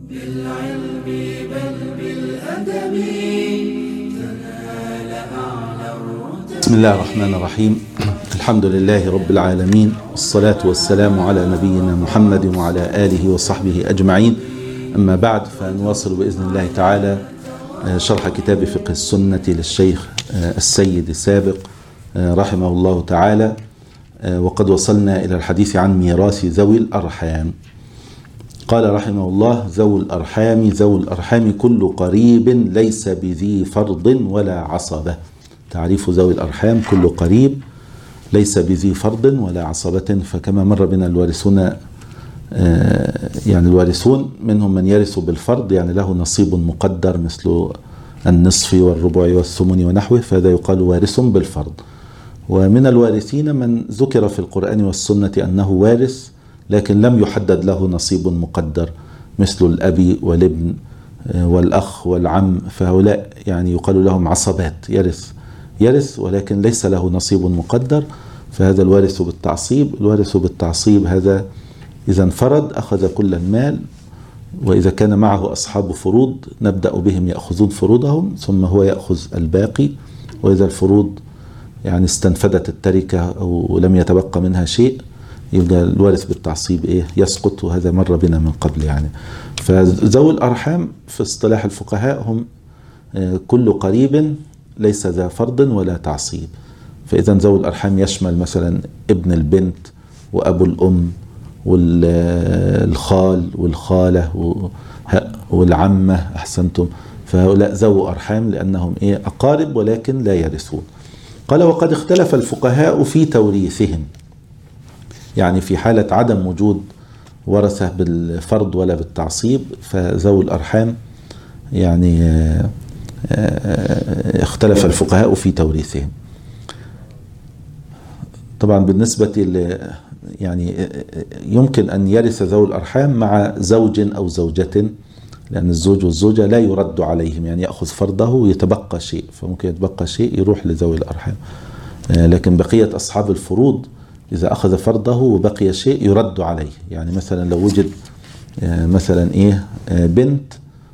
بالعلم بل بالأدب تنال أعلى الرتب. بسم الله الرحمن الرحيم. الحمد لله رب العالمين، والصلاة والسلام على نبينا محمد وعلى آله وصحبه أجمعين. أما بعد، فنواصل بإذن الله تعالى شرح كتاب فقه السنة للشيخ السيد السابق رحمه الله تعالى، وقد وصلنا إلى الحديث عن ميراث ذوي الأرحام. قال رحمه الله: ذوي الأرحام كل قريب ليس بذي فرض ولا عصبة. تعريف ذوي الأرحام: كل قريب ليس بذي فرض ولا عصبة. فكما مر بنا الوارثون، الوارثون منهم من يرث بالفرض، يعني له نصيب مقدر مثل النصف والربع والثمن ونحوه، فهذا يقال وارث بالفرض. ومن الوارثين من ذكر في القرآن والسنة أنه وارث لكن لم يحدد له نصيب مقدر، مثل الأب والابن والأخ والعم، فهؤلاء يعني يقال لهم عصبات، يرث ولكن ليس له نصيب مقدر، فهذا الوارث بالتعصيب. الوارث بالتعصيب هذا إذا انفرد أخذ كل المال، وإذا كان معه أصحاب فروض نبدأ بهم يأخذون فروضهم ثم هو يأخذ الباقي. وإذا الفروض يعني استنفدت التركة أو لم يتبقى منها شيء، يبقى الوارث بالتعصيب يسقط، وهذا مر بنا من قبل يعني. فذوي الأرحام في اصطلاح الفقهاء هم كل قريب ليس ذا فرض ولا تعصيب. فإذا ذوي الأرحام يشمل مثلا ابن البنت وأبو الأم والخال والخالة والعمة، أحسنتم، فهؤلاء ذوي أرحام لأنهم أقارب ولكن لا يرثون. قال: وقد اختلف الفقهاء في توريثهم، يعني في حالة عدم وجود ورثة بالفرض ولا بالتعصيب، فذوي الأرحام يعني اختلف الفقهاء في توريثهم. طبعا بالنسبة يعني يمكن أن يرث ذوي الأرحام مع زوج أو زوجة، لأن الزوج والزوجة لا يرد عليهم، يعني يأخذ فرضه ويتبقى شيء، فممكن يتبقى شيء يروح لذوي الأرحام. لكن بقية أصحاب الفروض إذا أخذ فرضه وبقي شيء يرد عليه. يعني مثلا لو وجد مثلا بنت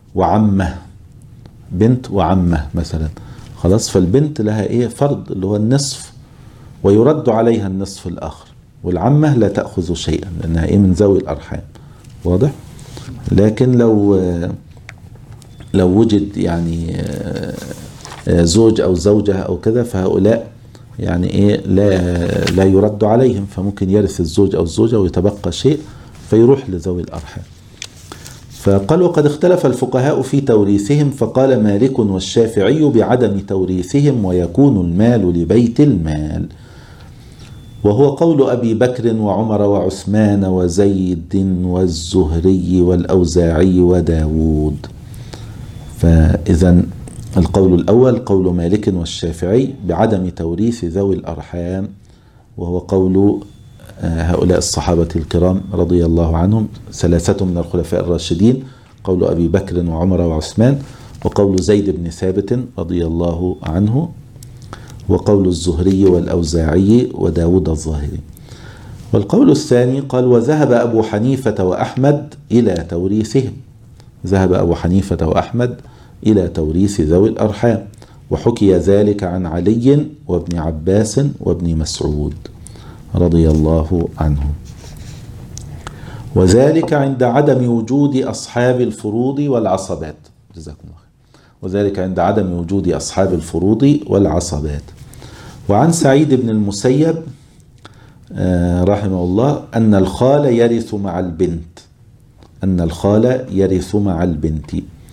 وعمة مثلا، خلاص، فالبنت لها فرض اللي هو النصف، ويرد عليها النصف الآخر، والعمة لا تأخذ شيئا لأنها من ذوي الأرحام، واضح؟ لكن لو وجد يعني زوج أو زوجة أو كذا، فهؤلاء يعني لا يرد عليهم، فممكن يرث الزوج أو الزوجة ويتبقى شيء فيروح لذوي الأرحام. فقال: وقد اختلف الفقهاء في توريثهم، فقال مالك والشافعي بعدم توريثهم ويكون المال لبيت المال، وهو قول أبي بكر وعمر وعثمان وزيد والزهري والأوزاعي وداود. فإذا القول الأول قول مالك والشافعي بعدم توريث ذوي الأرحام، وهو قول هؤلاء الصحابة الكرام رضي الله عنهم، ثلاثة من الخلفاء الراشدين، قول أبي بكر وعمر وعثمان، وقول زيد بن ثابت رضي الله عنه، وقول الزهري والأوزاعي وداود الظاهري. والقول الثاني قال: وذهب أبو حنيفة وأحمد إلى توريثهم. ذهب أبو حنيفة وأحمد إلى توريث ذوي الأرحام، وحكي ذلك عن علي وابن عباس وابن مسعود رضي الله عنهم، وذلك عند عدم وجود أصحاب الفروض والعصبات. جزاكم الله خير. وذلك عند عدم وجود أصحاب الفروض والعصبات. وعن سعيد بن المسيب رحمه الله أن الخال يرث مع البنت.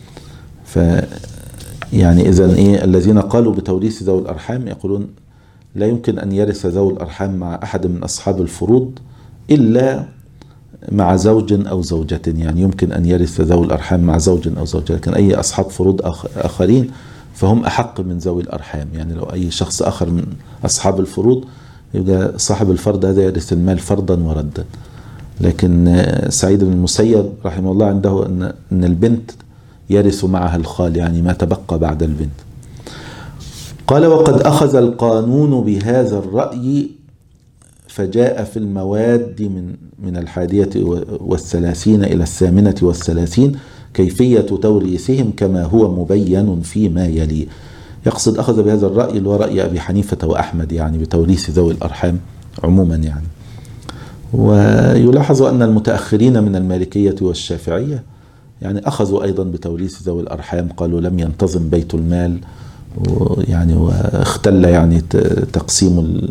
يعني إذن الذين قالوا بتوريث ذوي الأرحام يقولون لا يمكن أن يرث ذوي الأرحام مع أحد من أصحاب الفروض إلا مع زوج أو زوجة. يعني يمكن أن يرث ذوي الأرحام مع زوج أو زوجة، لكن أي أصحاب فروض آخرين فهم أحق من ذوي الأرحام. يعني لو أي شخص آخر من أصحاب الفروض يبقى صاحب الفرض هذا يرث المال فرضا وردا. لكن سعيد بن المسيب رحمه الله عنده أن البنت يرث معها الخال، يعني ما تبقى بعد البنت. قال: وقد أخذ القانون بهذا الرأي فجاء في المواد من 31 إلى 38 كيفية توريثهم كما هو مبين فيما يلي. يقصد أخذ بهذا الرأي اللي هو رأي أبي حنيفة وأحمد يعني بتوريث ذوي الأرحام عموما يعني. ويلاحظ أن المتأخرين من المالكية والشافعية يعني أخذوا أيضا بتوريث ذوي الأرحام، قالوا لم ينتظم بيت المال يعني واختل يعني تقسيم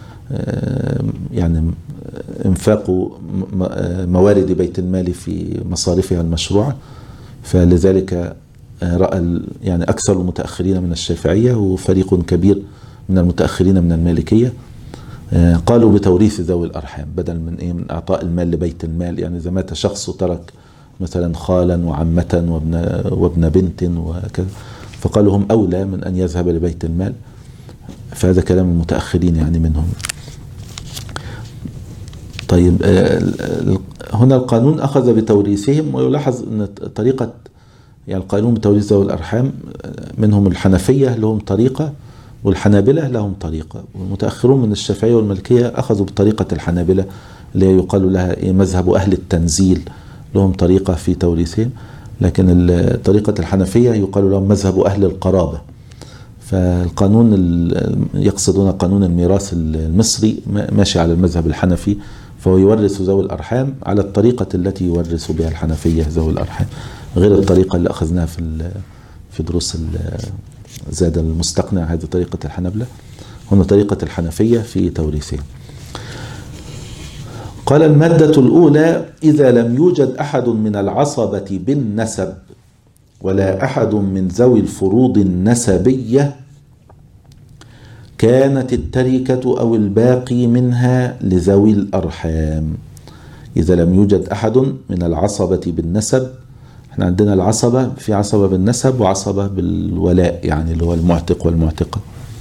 يعني انفاق موارد بيت المال في مصارفها المشروعة. فلذلك رأى يعني أكثر المتأخرين من الشافعية وفريق كبير من المتأخرين من المالكية قالوا بتوريث ذوي الأرحام بدل من إعطاء المال لبيت المال. يعني إذا مات شخص وترك مثلا خالا وعمة وابن بنت وكذا، فقالوا هم أولى من أن يذهب لبيت المال. فهذا كلام المتأخرين يعني منهم. طيب هنا القانون أخذ بتوريثهم، ويلاحظ أن طريقة يعني القانون بتوريث ذوي الأرحام منهم الحنفية لهم طريقة والحنابلة لهم طريقة، والمتأخرون من الشافعية والمالكية أخذوا بطريقة الحنابلة اللي يقال لها مذهب أهل التنزيل، لهم طريقة في توريثهم. لكن طريقة الحنفية يقال لهم مذهب أهل القرابة. فالقانون يقصدون قانون الميراث المصري ماشي على المذهب الحنفي، فهو يورث ذوي الأرحام على الطريقة التي يورث بها الحنفية ذوي الأرحام، غير الطريقة اللي أخذناها في دروس زاد المستقنع، هذه طريقة الحنبلة. هنا طريقة الحنفية في توريثهم. قال المادة الأولى: إذا لم يوجد أحد من العصبة بالنسب ولا أحد من ذوي الفروض النسبية كانت التركة أو الباقي منها لذوي الأرحام. إذا لم يوجد أحد من العصبة بالنسب، احنا عندنا العصبة في عصبة بالنسب وعصبة بالولاء يعني اللي هو المعتق والمعتقة.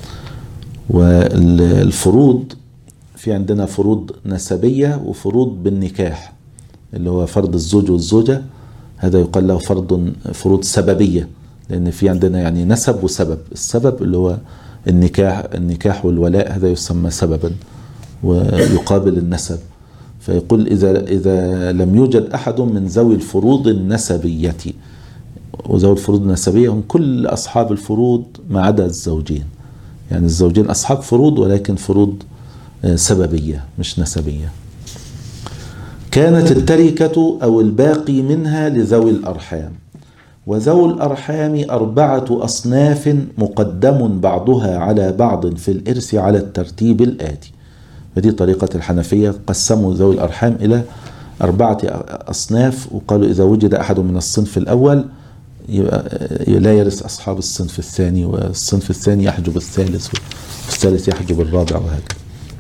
والفروض في عندنا فروض نسبية وفروض بالنكاح اللي هو فرض الزوج والزوجة، هذا يقال له فروض سببية، لأن في عندنا يعني نسب وسبب. السبب اللي هو النكاح والولاء هذا يسمى سببا ويقابل النسب. فيقول إذا لم يوجد أحد من ذوي الفروض النسبية، وذوي الفروض النسبية هم كل أصحاب الفروض ما عدا الزوجين، يعني الزوجين أصحاب فروض ولكن فروض سببية مش نسبية. كانت التركة أو الباقي منها لذوي الأرحام. وذوي الأرحام 4 أصناف مقدم بعضها على بعض في الإرث على الترتيب الآتي. ودي طريقة الحنفية، قسموا ذوي الأرحام إلى 4 أصناف، وقالوا إذا وجد أحد من الصنف الأول لا يرث أصحاب الصنف الثاني، والصنف الثاني يحجب الثالث، والثالث يحجب الرابع، وهكذا.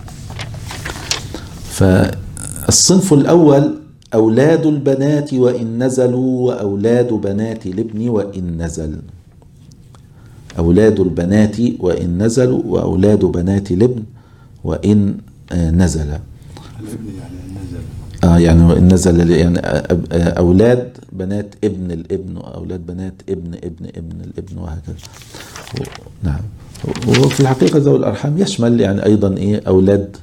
فالصنف الأول أولاد البنات وإن نزلوا، وأولاد بنات الابن وإن نزل. أولاد البنات وإن نزلوا، وأولاد بنات الابن وإن نزل. الابن يعني نزل. يعني وإن نزل يعني أولاد بنات ابن الابن وأولاد بنات ابن ابن ابن الابن وهكذا. نعم. وفي الحقيقة ذوي الأرحام يشمل يعني أيضا أولاد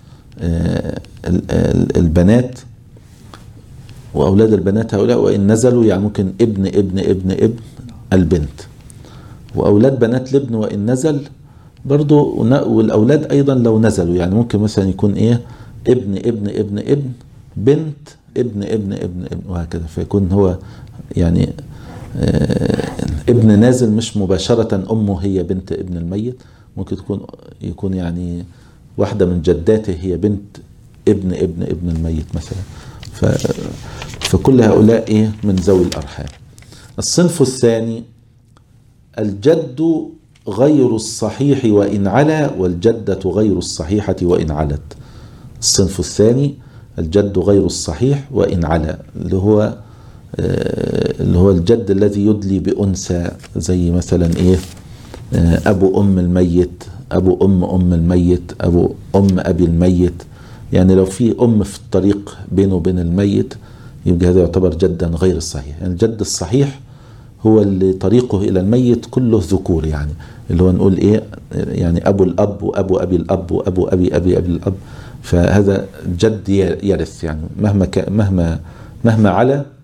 البنات وأولاد البنات هؤلاء وإن نزلوا، يعني ممكن ابن ابن ابن ابن البنت، وأولاد بنات الابن وإن نزل برضو. والأولاد أيضا لو نزلوا يعني ممكن مثلا يكون ابن ابن ابن ابن بنت ابن ابن ابن ابن وهكذا، فيكون هو يعني ابن نازل مش مباشرة أمه هي بنت ابن الميت، ممكن يكون يعني واحدة من جداته هي بنت ابن ابن ابن الميت مثلا. فكل هؤلاء من ذوي الأرحام. الصنف الثاني الجد غير الصحيح وإن علا، والجدة غير الصحيحة وإن علت. الصنف الثاني الجد غير الصحيح وإن علا، اللي هو الجد الذي يدلي بأنثى، زي مثلا أبو أم الميت، أبو أم الميت، أبو أم أبي الميت. يعني لو في أم في الطريق بينه وبين الميت يبقى هذا يعتبر جدا غير الصحيح. يعني الجد الصحيح هو اللي طريقه إلى الميت كله ذكور، يعني اللي هو نقول يعني أبو الأب وأبو أبي الأب وأبو أبي أبي أبي الأب. فهذا جد يرث، يعني مهما على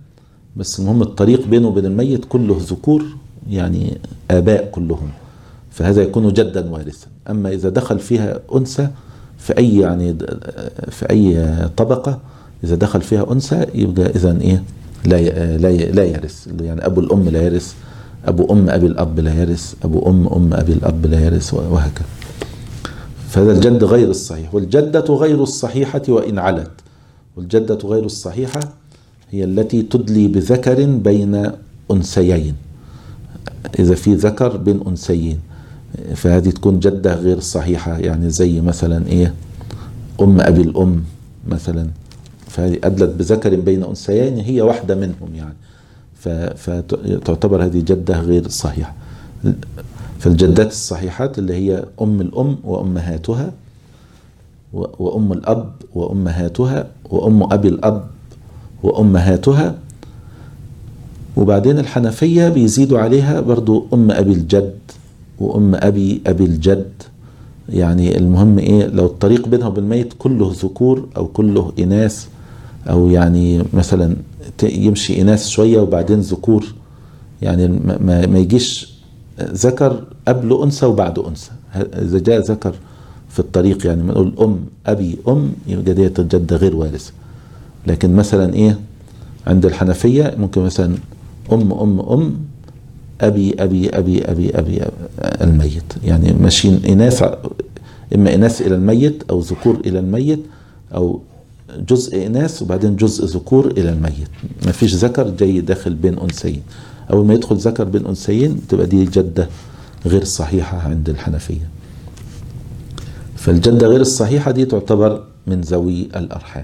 بس المهم الطريق بينه وبين الميت كله ذكور، يعني آباء كلهم، فهذا يكون جدا وارثا. أما إذا دخل فيها أنثى في أي يعني في أي طبقة، إذا دخل فيها أنثى يبقى إذن إيه لا يرث، يعني أبو الأم لا يرث، أبو أم أبي الأب لا يرث، أبو أم أبي الأب لا يرث، وهكذا. فهذا الجد غير الصحيح. والجدة غير الصحيحة وإن علت، والجدة غير الصحيحة هي التي تدلي بذكر بين أنثيين، إذا في ذكر بين أنثيين فهذه تكون جدة غير صحيحة، يعني زي مثلا إيه أم أبي الأم مثلا، فهذه أدلت بذكر بين أنثيين هي واحدة منهم يعني، فتعتبر هذه جدة غير صحيحة. فالجدات الصحيحات اللي هي أم الأم وأمهاتها، وأم الأب وأمهاتها، وأم أبي الأب وأمهاتها. وبعدين الحنفية بيزيدوا عليها برضو أم أبي الجد وأم أبي الجد. يعني المهم إيه، لو الطريق بينها وبين الميت كله ذكور أو كله إناث، أو يعني مثلا يمشي إناث شوية وبعدين ذكور، يعني ما يجيش ذكر قبل أنثى وبعد أنثى. إذا جاء ذكر في الطريق يعني نقول أم أبي أم، يبقى ديت الجدة غير وارثة. لكن مثلا إيه عند الحنفية ممكن مثلا أم أبي أبي أبي أبي أبي الميت، يعني ماشيين إناث، إما إناث إلى الميت أو ذكور إلى الميت، أو جزء إناث وبعدين جزء ذكور إلى الميت، ما فيش ذكر جاي داخل بين أنثيين. أول ما يدخل ذكر بين أنثيين تبقى دي جدة غير صحيحة عند الحنفية. فالجدة غير الصحيحة دي تعتبر من ذوي الأرحام.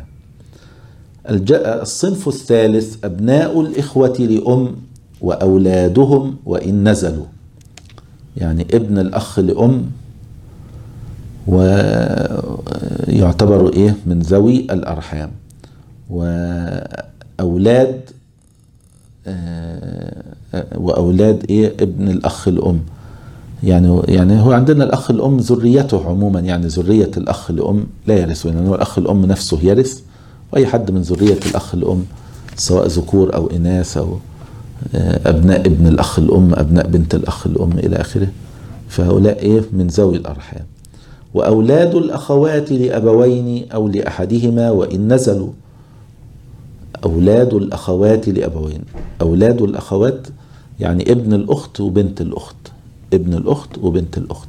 الصنف الثالث أبناء الإخوة لأم وأولادهم وإن نزلوا، يعني ابن الأخ لأم ويعتبروا إيه من ذوي الأرحام، وأولاد إيه ابن الأخ لأم. يعني هو عندنا الأخ الأم ذريته عموما، يعني ذرية الأخ الأم لا يرث، يعني هو الأخ الأم نفسه يرث، وأي حد من ذرية الأخ الأم سواء ذكور أو إناث أو أبناء ابن الأخ الأم، أبناء بنت الأخ الأم إلى آخره، فهؤلاء إيه من ذوي الأرحام. وأولاد الأخوات لأبوين أو لأحدهما وإن نزلوا. أولاد الأخوات لأبوين، أولاد الأخوات يعني ابن الأخت وبنت الأخت، ابن الأخت وبنت الأخت.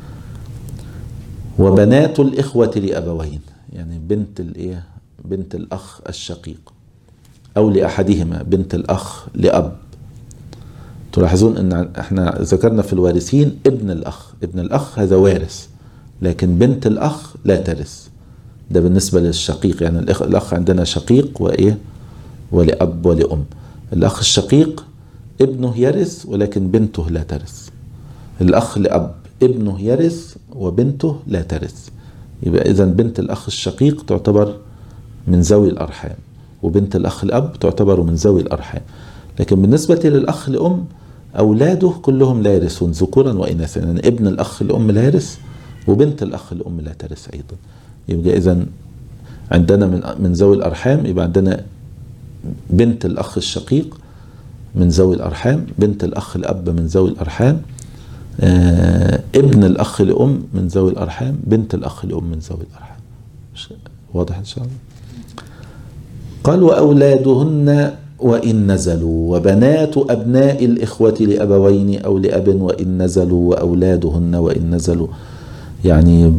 وبنات الإخوة لأبوين، يعني بنت الأخ الشقيق، أو لأحدهما بنت الأخ لأب. تلاحظون أن احنا ذكرنا في الوارثين ابن الأخ هذا وارث، لكن بنت الأخ لا ترث. ده بالنسبة للشقيق، يعني الأخ عندنا شقيق وإيه ولأب ولأم. الأخ الشقيق ابنه يرث ولكن بنته لا ترث. الأخ لأب ابنه يرث وبنته لا ترث، يبقى إذن بنت الأخ الشقيق تعتبر من ذوي الأرحام، وبنت الأخ الأب تعتبر من ذوي الأرحام. لكن بالنسبة للأخ لأم أولاده كلهم لا يرثون ذكورا وإناثا، يعني ابن الأخ لأم لا يرث وبنت الأخ لأم لا ترث أيضا. يبقى إذن عندنا من ذوي الأرحام يبقى عندنا بنت الأخ الشقيق من ذوي الأرحام، بنت الأخ الأب من ذوي الأرحام، ابن الأخ لأم من ذوي الأرحام، بنت الأخ لأم من ذوي الأرحام. واضح إن شاء الله. قال وأولادهن وإن نزلوا، وبنات أبناء الإخوة لأبوين أو لأب وإن نزلوا، وأولادهن وإن نزلوا، يعني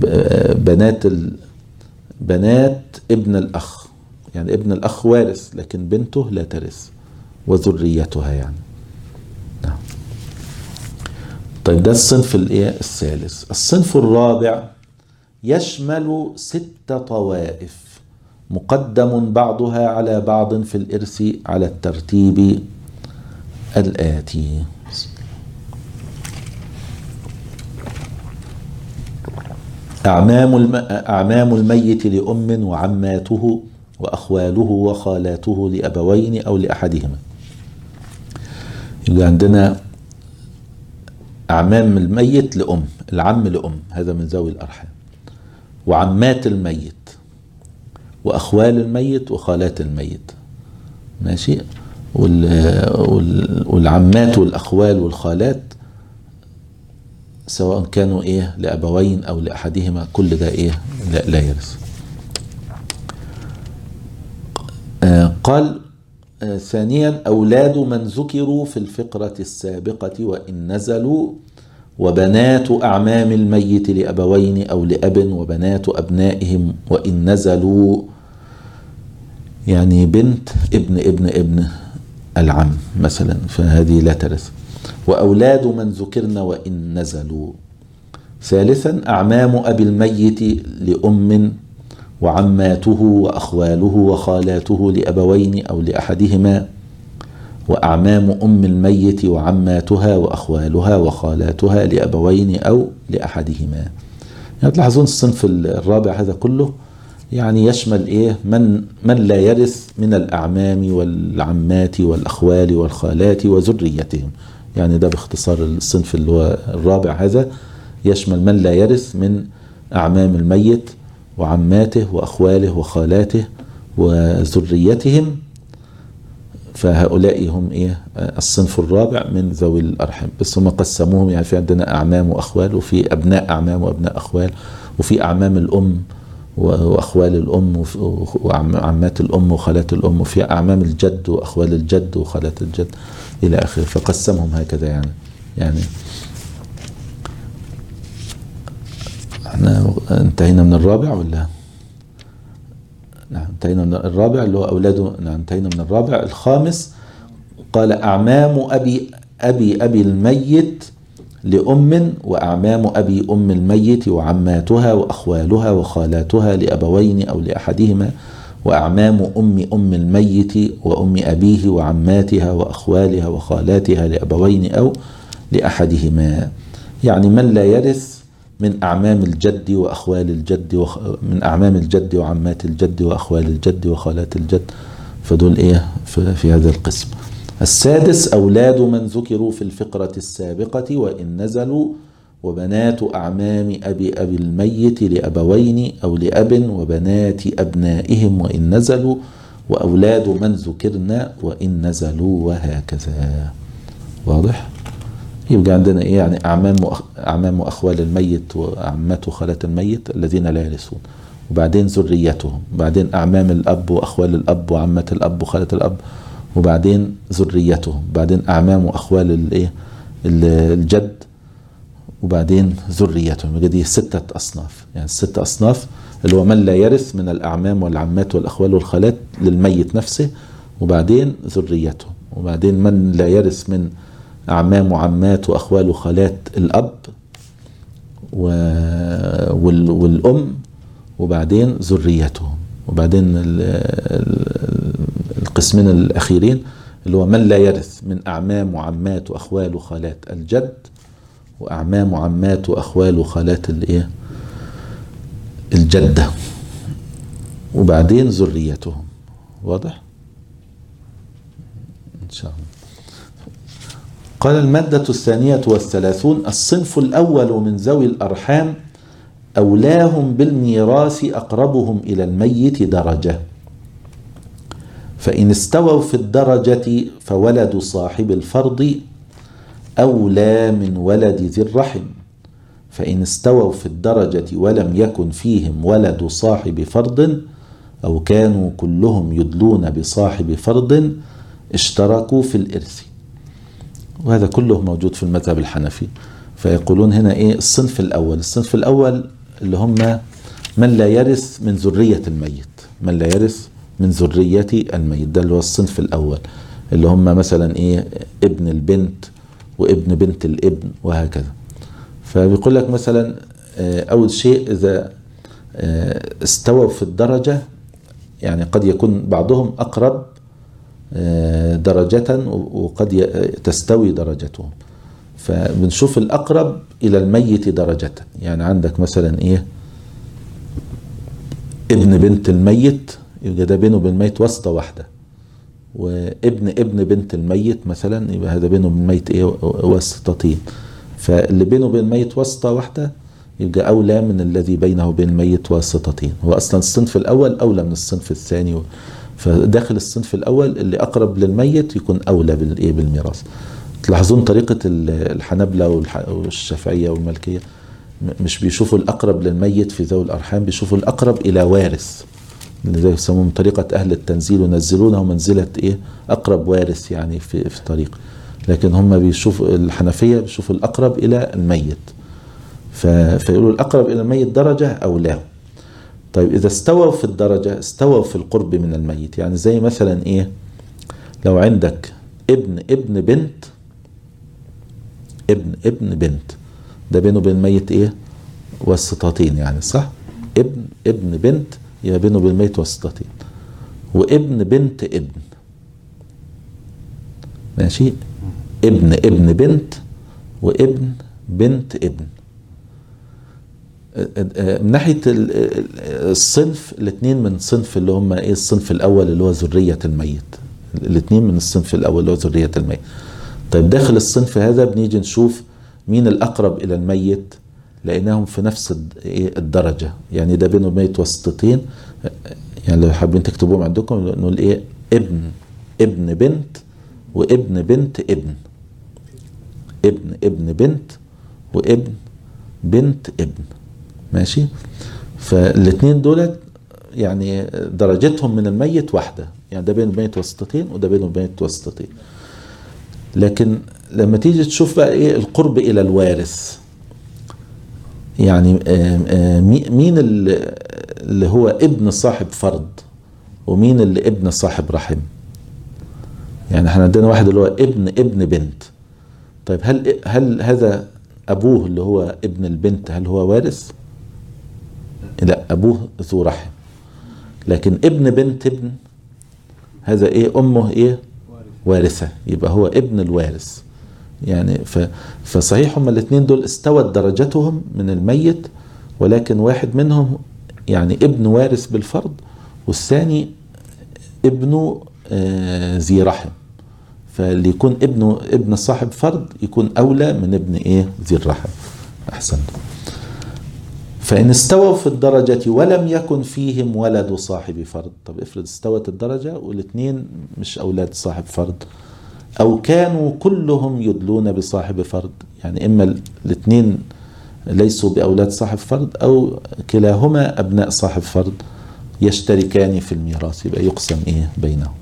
بنات ابن الأخ، يعني ابن الأخ وارث لكن بنته لا ترث وذريتها يعني. نعم. طيب ده الصنف الثالث. الصنف الرابع يشمل 6 طوائف مقدم بعضها على بعض في الإرث على الترتيب الآتي. أعمام الميت لأم وعماته وأخواله وخالاته لأبوين أو لأحدهما. يبقى عندنا أعمام الميت لأم، العم لأم هذا من ذوي الأرحام، وعمات الميت وأخوال الميت وخالات الميت، ماشي، والعمات والأخوال والخالات سواء كانوا إيه لأبوين أو لأحدهما، كل ده إيه لا يرث. قال ثانيا أولاد من ذكروا في الفقرة السابقة وإن نزلوا، وبنات أعمام الميت لأبوين أو لأب، وبنات أبنائهم وإن نزلوا، يعني بنت ابن العم مثلا، فهذه لا ترث. وأولاد من ذكرنا وإن نزلوا. ثالثا أعمام أبي الميت لأم، وعماته وأخواله وخالاته لأبوين أو لأحدهما، وأعمام أم الميت وعماتها وأخوالها وخالاتها لأبوين أو لأحدهما. يعني تلاحظون الصنف الرابع هذا كله يعني يشمل إيه من لا يرث من الأعمام والعمات والأخوال والخالات وذريتهم. يعني ده باختصار الصنف اللي هو الرابع هذا يشمل من لا يرث من أعمام الميت وعماته وأخواله وخالاته وذريتهم، فهؤلاء هم إيه الصنف الرابع من ذوي الأرحام. بس هم قسموهم، يعني في عندنا أعمام وأخوال، وفي أبناء أعمام وأبناء أخوال، وفي أعمام الأم وأخوال الأم وعمات الأم وخالات الأم، وفي أعمام الجد وأخوال الجد وخالات الجد إلى آخره. فقسمهم هكذا يعني احنا انتهينا من الرابع ولا؟ نعم انتهينا من الرابع اللي هو أولاده. نعم انتهينا من الرابع. الخامس قال أعمام أبي الميت لأم، وأعمام أبي أم الميت وعماتها وأخوالها وخالاتها لأبوين أو لأحدهما، وأعمام أم الميت وأم أبيه وعماتها وأخوالها وخالاتها لأبوين أو لأحدهما. يعني من لا يرث من أعمام الجد وأخوال الجد من أعمام الجد وعمات الجد وأخوال الجد وخالات الجد، فدول إيه في هذا القسم. السادس أولاد من ذكروا في الفقرة السابقة وإن نزلوا، وبنات أعمام أبي الميت لأبوين أو لأب، وبنات أبنائهم وإن نزلوا، وأولاد من ذكرنا وإن نزلوا، وهكذا. واضح؟ يبقى عندنا إيه يعني أعمام وأخوال الميت وعمات وخالات الميت الذين لا يرثون، وبعدين ذريتهم، وبعدين أعمام الأب وأخوال الأب وعمات الأب وخالات الأب، وبعدين ذريتهم، بعدين أعمام وأخوال الجد، وبعدين ذريتهم. دي 6 أصناف. يعني 6 أصناف اللي هو من لا يرث من الأعمام والعمات والأخوال والخالات للميت نفسه، وبعدين ذريتهم، وبعدين من لا يرث من أعمام وعمات وأخوال وخالات الأب والأم، وبعدين ذريتهم، وبعدين القسمين الأخيرين اللي هو من لا يرث من أعمام وعمات وأخوال وخالات الجد، وأعمام وعمات وأخوال وخالات الجدة، وبعدين ذريتهم. واضح؟ إن شاء الله. قال المادة 32. الصنف الأول من ذوي الأرحام أولاهم بالميراث أقربهم إلى الميت درجة، فإن استووا في الدرجة فولد صاحب الفرض أولى من ولد ذي الرحم، فإن استووا في الدرجة ولم يكن فيهم ولد صاحب فرض أو كانوا كلهم يدلون بصاحب فرض اشتركوا في الإرث. وهذا كله موجود في المذهب الحنفي. فيقولون هنا إيه الصنف الأول اللي هم من لا يرث من ذرية الميت، من لا يرث من ذرية الميت، ده اللي هو الصنف الأول، اللي هم مثلا إيه ابن البنت وابن بنت الابن وهكذا. فبيقول لك مثلا أول شيء إذا استووا في الدرجة، يعني قد يكون بعضهم أقرب درجة وقد تستوي درجتهم، فبنشوف الأقرب إلى الميت درجة. يعني عندك مثلا إيه ابن بنت الميت، يبقى ده بينه وبين الميت واسطة واحدة، وابن بنت الميت مثلا يبقى هذا بينه وبين الميت إيه واسطتين، فاللي بينه وبين الميت واسطة واحدة يبقى أولى من الذي بينه وبين الميت واسطتين. هو أصلا الصنف الأول أولى من الصنف الثاني، فداخل الصنف الأول اللي أقرب للميت يكون أولى بالميراث. تلاحظون طريقة الحنابلة والشافعية والمالكية مش بيشوفوا الأقرب للميت في ذوي الأرحام، بيشوفوا الأقرب إلى وارث، اللي زي يسمون طريقة أهل التنزيل ونزلونه منزلة أقرب وارث يعني في طريق. لكن هم بيشوفوا الحنفية بيشوفوا الأقرب إلى الميت، فيقولوا الأقرب إلى الميت درجة أولاه. طيب إذا استووا في الدرجة استووا في القرب من الميت. يعني زي مثلا لو عندك ابن بنت، ابن بنت ده بينه وبين الميت واسطتين، يعني صح؟ ابن بنت يبقى بينه وبين الميت واسطتين. وابن بنت ابن، ماشي؟ ابن بنت وابن بنت ابن. من ناحية الصنف الاثنين من صنف اللي هم الصنف الأول اللي هو ذرية الميت، الاثنين من الصنف الأول اللي هو ذرية الميت. طيب داخل الصنف هذا بنيجي نشوف مين الأقرب إلى الميت، لقيناهم في نفس الدرجة. يعني ده بينه وبين واسطتين، يعني لو حابين تكتبوهم عندكم نقول ابن بنت وابن بنت ابن، ابن بنت وابن بنت ابن، ماشي؟ فالاثنين دولت يعني درجتهم من الميت واحدة، يعني ده بين الميت واسطتين وده بين الميت واسطتين. لكن لما تيجي تشوف بقى القرب إلى الوارث، يعني مين اللي هو ابن صاحب فرض ومين اللي ابن صاحب رحم؟ يعني احنا عندنا واحد اللي هو ابن بنت. طيب هل هذا أبوه اللي هو ابن البنت هل هو وارث؟ لا، أبوه ذو رحم. لكن ابن بنت ابن هذا أمه وارثة، يبقى هو ابن الوارث. يعني فصحيح هما الاثنين دول استوت درجتهم من الميت، ولكن واحد منهم يعني ابن وارث بالفرض، والثاني ابنه ذي رحم. فاللي يكون ابن صاحب فرض يكون أولى من ابن ذي الرحم. أحسن. فإن استووا في الدرجة ولم يكن فيهم ولد صاحب فرض. طب افرض استوت الدرجة والاثنين مش أولاد صاحب فرض، أو كانوا كلهم يدلون بصاحب فرض، يعني إما الاثنين ليسوا بأولاد صاحب فرض أو كلاهما أبناء صاحب فرض يشتركان في الميراث، يبقى يقسم بينهم.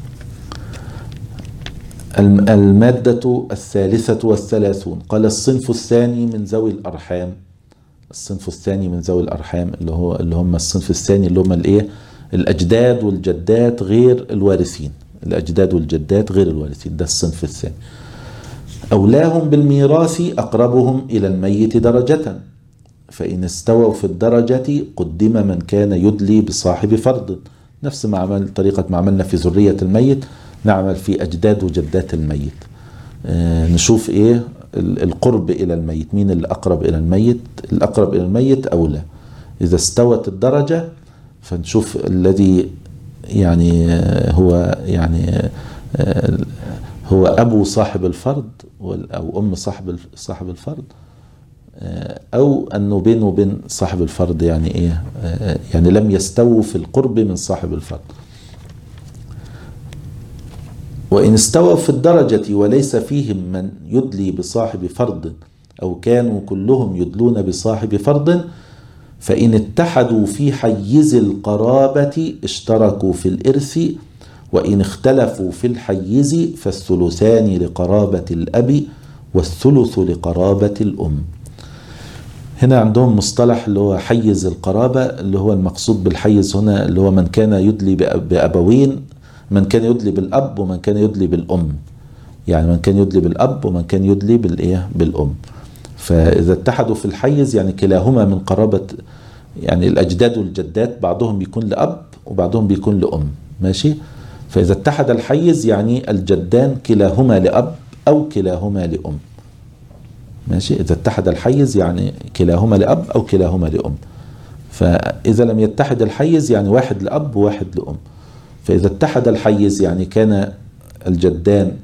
المادة 33 قال الصنف الثاني من ذوي الأرحام. الصنف الثاني من ذوي الأرحام اللي هم الصنف الثاني اللي هم الأجداد والجدات غير الوارثين. الأجداد والجدات غير الوارثين، ده الصنف الثاني. أولاهم بالميراث أقربهم إلى الميت درجة، فإن استووا في الدرجة قدم من كان يدلي بصاحب فرض. نفس طريقة ما عملنا في ذرية الميت نعمل في أجداد وجدات الميت. نشوف القرب إلى الميت، مين اللي أقرب إلى الميت؟ الأقرب إلى الميت أولى. إذا استوت الدرجة فنشوف الذي يعني هو أبو صاحب الفرض أو أم صاحب الفرض، أو أنه بينه وبين صاحب الفرض يعني يعني لم يستووا في القرب من صاحب الفرض. وإن استووا في الدرجة وليس فيهم من يدلي بصاحب فرض أو كانوا كلهم يدلون بصاحب فرض، فإن اتحدوا في حيز القرابة اشتركوا في الإرث، وإن اختلفوا في الحيز فالثلثان لقرابة الأب والثلث لقرابة الأم. هنا عندهم مصطلح اللي هو حيز القرابة، اللي هو المقصود بالحيز هنا اللي هو من كان يدلي بأبوين، من كان يدلي بالأب ومن كان يدلي بالأم. يعني من كان يدلي بالأب ومن كان يدلي بالأم. فإذا اتحدوا في الحيز يعني كلاهما من قرابة، يعني الأجداد والجدات بعضهم بيكون لأب وبعضهم بيكون لأم، ماشي؟ فإذا اتحد الحيز يعني الجدان كلاهما لأب أو كلاهما لأم، ماشي؟ إذا اتحد الحيز يعني كلاهما لأب أو كلاهما لأم. فإذا لم يتحد الحيز يعني واحد لأب وواحد لأم. فإذا اتحد الحيز يعني كان الجدان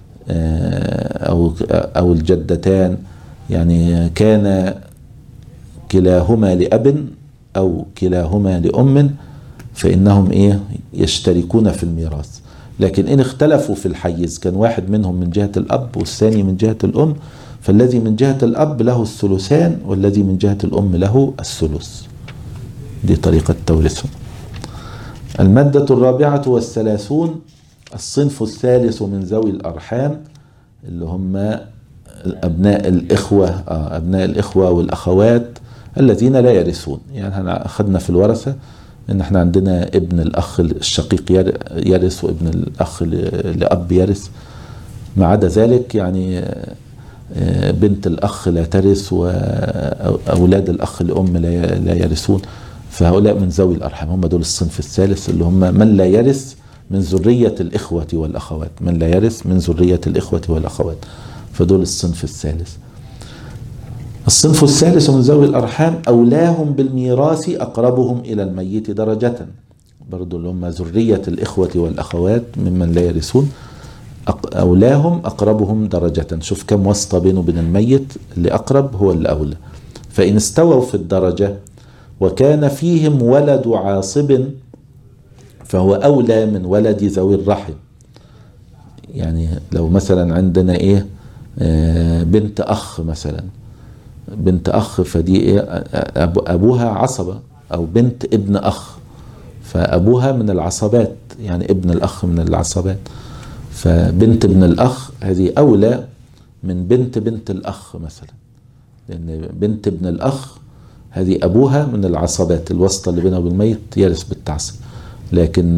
أو الجدتان يعني كان كلاهما لأب أو كلاهما لأم، فإنهم إيه يشتركون في الميراث. لكن إن اختلفوا في الحيز، كان واحد منهم من جهة الأب والثاني من جهة الأم، فالذي من جهة الأب له الثلثان والذي من جهة الأم له الثلث. دي طريقة تورثهم. المادة 34 الصنف الثالث من ذوي الأرحام، اللي هم أبناء الإخوة والأخوات الذين لا يرثون. يعني احنا أخذنا في الورثة إن احنا عندنا ابن الأخ الشقيق يرث، وابن الأخ لأب يرث. ما عدا ذلك يعني بنت الأخ لا ترث، وأولاد الأخ لأم لا يرثون. فهؤلاء من ذوي الأرحام، هم دول الصنف الثالث، اللي هم من لا يرث من ذرية الإخوة والأخوات، من لا يرث من ذرية الإخوة والأخوات، فدول الصنف الثالث. الصنف الثالث من ذوي الأرحام أولاهم بالميراث أقربهم إلى الميت درجة، برضو اللي هم ذرية الإخوة والأخوات ممن لا يرثون، أولاهم أقربهم درجة. شوف كم واسطة بينه وبين الميت، اللي أقرب هو اللي أولى. فإن استووا في الدرجة وكان فيهم ولد عاصب فهو أولى من ولد ذوي الرحم. يعني لو مثلا عندنا بنت أخ مثلا، بنت أخ فدي أبوها عصبة، أو بنت ابن أخ فأبوها من العصبات، يعني ابن الأخ من العصبات. فبنت ابن الأخ هذه أولى من بنت الأخ مثلا، لأن بنت ابن الأخ هذه أبوها من العصبات، الواسطة اللي بينها وبين الميت يرث بالتعصب. لكن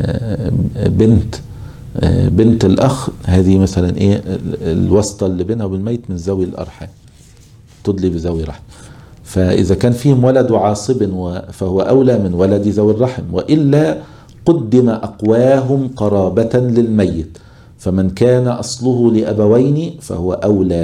بنت الأخ هذه مثلا الواسطة اللي بينها وبين الميت من ذوي الأرحام، تدلي بذوي رحم. فإذا كان فيهم ولد عاصب فهو أولى من ولد ذوي الرحم، وإلا قدم أقواهم قرابة للميت، فمن كان أصله لأبوين فهو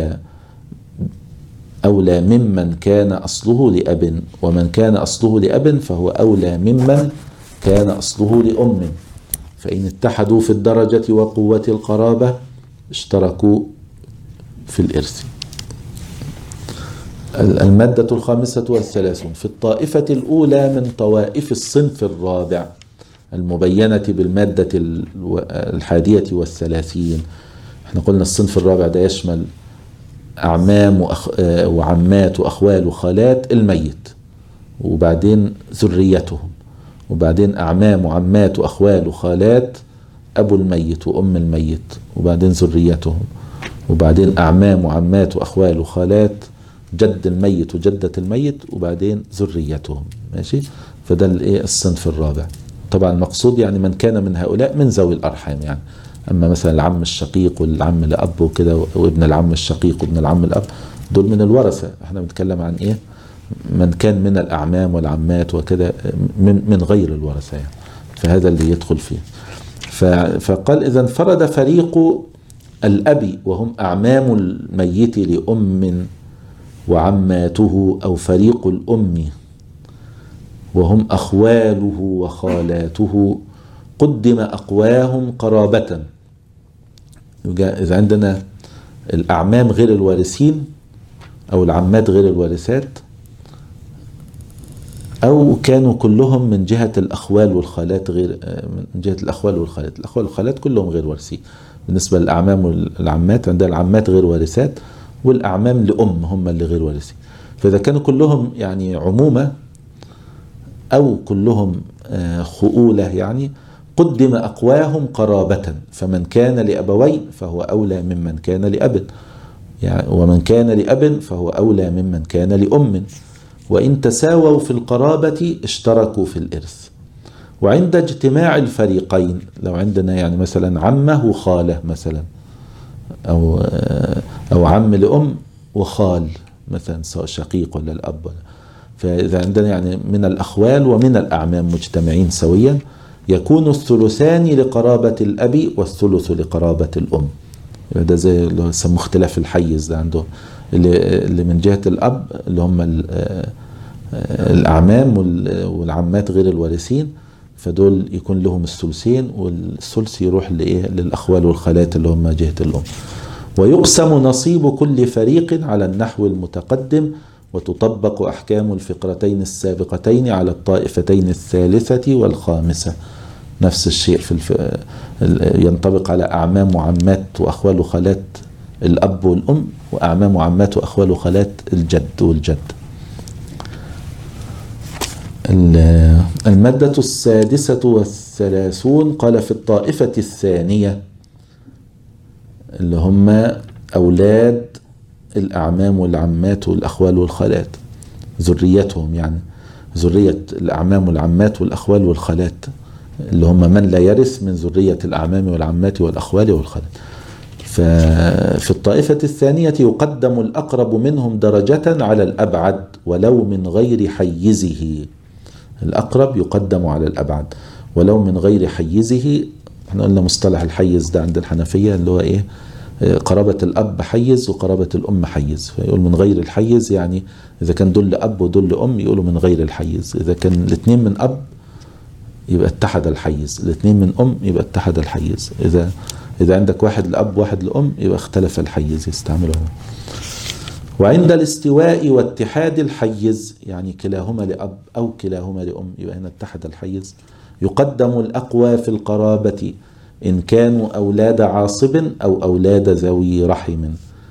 أولى ممن كان أصله لأب، ومن كان أصله لأب فهو أولى ممن كان أصله لأم. فإن اتحدوا في الدرجة وقوة القرابة اشتركوا في الإرث. المادة 35 في الطائفة الأولى من طوائف الصنف الرابع المبينة بالمادة 31. احنا قلنا الصنف الرابع ده يشمل أعمام وعمات وأخوال وخالات الميت، وبعدين ذريتهم، وبعدين أعمام وعمات وأخوال وخالات أبو الميت وأم الميت، وبعدين ذريتهم، وبعدين أعمام وعمات وأخوال وخالات جد الميت وجدة الميت، وبعدين ذريتهم. ماشي؟ فده الصنف الرابع. طبعا المقصود يعني من كان من هؤلاء من ذوي الأرحام. يعني أما مثلا العم الشقيق والعم لأب وكده، وابن العم الشقيق وابن العم الأب، دول من الورثة. احنا بنتكلم عن من كان من الأعمام والعمات وكده من غير الورثة يعني. فهذا اللي يدخل فيه. فقال إذا انفرد فريق الأب وهم أعمام الميت لأم وعماته، أو فريق الأم وهم أخواله وخالاته، قدم أقواهم قرابة. إذا عندنا الأعمام غير الوارثين، أو العمات غير الوارثات، أو كانوا كلهم من جهة الأخوال والخالات من جهة الأخوال والخالات. الأخوال والخالات كلهم غير وارثين. بالنسبة للأعمام والعمات، عندنا العمات غير وارثات، والأعمام لأم هم اللي غير وارثين. فإذا كانوا كلهم يعني عمومة أو كلهم خؤولة، يعني قدم أقواهم قرابة، فمن كان لأبوين فهو أولى ممن كان لأب، يعني ومن كان لأب فهو أولى ممن كان لأم، وإن تساووا في القرابة اشتركوا في الإرث. وعند اجتماع الفريقين، لو عندنا يعني مثلا عمه وخاله مثلا، أو عم لأم وخال مثلا، سواء شقيق ولا الأب فإذا عندنا يعني من الأخوال ومن الأعمام مجتمعين سويا، يكون الثلثان لقرابة الأب والثلث لقرابة الأم. ده زي اللي يسموه اختلاف الحيز ده عندهم، اللي من جهة الأب اللي هم الأعمام والعمات غير الوارثين، فدول يكون لهم الثلثين، والثلث يروح للأخوال والخالات اللي هم جهة الأم. ويقسم نصيب كل فريق على النحو المتقدم، وتطبق أحكام الفقرتين السابقتين على الطائفتين الثالثة والخامسة. نفس الشيء ينطبق على أعمام وعمات وأخوال وخالات الأب والأم، وأعمام وعمات وأخوال وخالات الجد والجد. المادة 36 قال في الطائفة الثانية اللي هم أولاد الأعمام والعمات والأخوال والخالات، ذريتهم يعني ذرية الأعمام والعمات والأخوال والخالات، اللي هم من لا يرث من ذرية الأعمام والعمات والأخوال والخالات. ففي الطائفة الثانية يقدم الأقرب منهم درجة على الأبعد ولو من غير حيزه. الأقرب يقدم على الأبعد ولو من غير حيزه. احنا قلنا مصطلح الحيز ده عند الحنفية اللي هو ايه؟ قرابة الأب حيز وقرابة الأم حيز. فيقول من غير الحيز يعني إذا كان دول أب ودول أم يقولوا من غير الحيز. إذا كان الاثنين من أب يبقى اتحد الحيز، الاثنين من أم يبقى اتحد الحيز. إذا عندك واحد لأب واحد لأم يبقى اختلف الحيز يستعمله. وعند الاستواء واتحاد الحيز يعني كلاهما لأب أو كلاهما لأم يبقى هنا اتحد الحيز. يقدم الأقوى في القرابة إن كانوا أولاد عاصب أو أولاد ذوي رحم.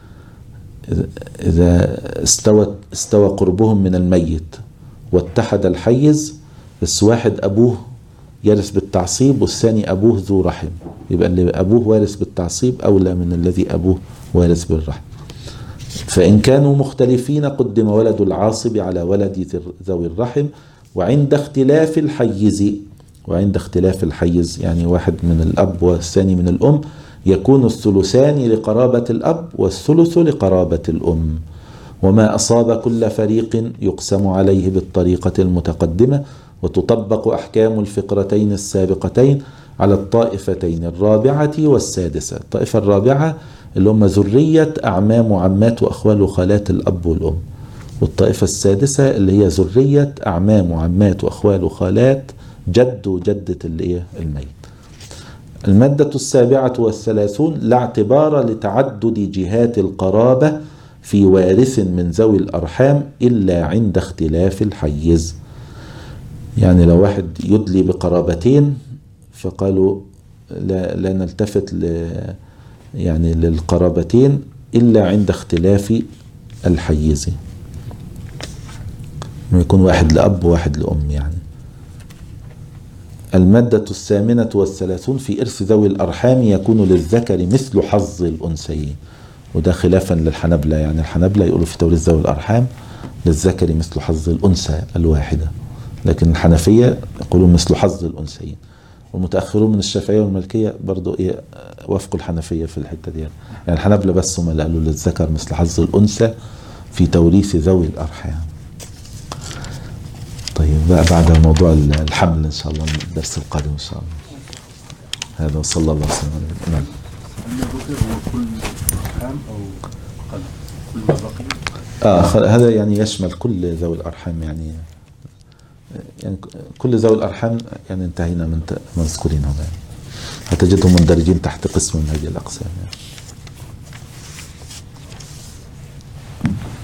إذا استوى قربهم من الميت واتحد الحيز، بس واحد أبوه يرث بالتعصيب والثاني أبوه ذو رحم، يبقى اللي أبوه وارث بالتعصيب أولى من الذي أبوه وارث بالرحم. فإن كانوا مختلفين قدم ولد العاصب على ولد ذوي الرحم. وعند اختلاف الحيز يعني واحد من الأب والثاني من الأم يكون الثلثان لقرابة الأب والثلث لقرابة الأم. وما أصاب كل فريق يقسم عليه بالطريقة المتقدمة، وتطبق أحكام الفقرتين السابقتين على الطائفتين الرابعة والسادسة. الطائفة الرابعة اللي هم ذرية أعمام وعمات وأخوال وخالات الأب والأم، والطائفة السادسة اللي هي ذرية أعمام وعمات وأخوال وخالات جد وجدة الميت. المادة 37 لا اعتبار لتعدد جهات القرابة في وارث من ذوي الأرحام إلا عند اختلاف الحيز. يعني لو واحد يدلي بقرابتين فقالوا لا نلتفت يعني للقرابتين إلا عند اختلاف الحيز، يكون واحد لأب وواحد لأم يعني. المادة 38 في إرث ذوي الأرحام يكون للذكر مثل حظ الأنثيين، وده خلافا للحنبلة. يعني الحنبلة يقولوا في توريث ذوي الأرحام للذكر مثل حظ الأنثى الواحدة، لكن الحنفية يقولون مثل حظ الأنثيين. والمتأخرون من الشافعية والمالكية برضو وافقوا الحنفية في الحتة دي. يعني الحنبلة بس هم اللي قالوا للذكر مثل حظ الأنثى في توريث ذوي الأرحام. طيب بقى بعد موضوع الحمل إن شاء الله الدرس القادم إن شاء الله. هذا وصلى الله وسلم على نبينا. هو كل أرحام أو قلب كل ما بقي؟ هذا يعني يشمل كل ذوي الأرحام يعني كل ذوي الأرحام يعني انتهينا من مذكورين هنا، هتجدهم مندرجين تحت قسم من هذه الأقسام يعني.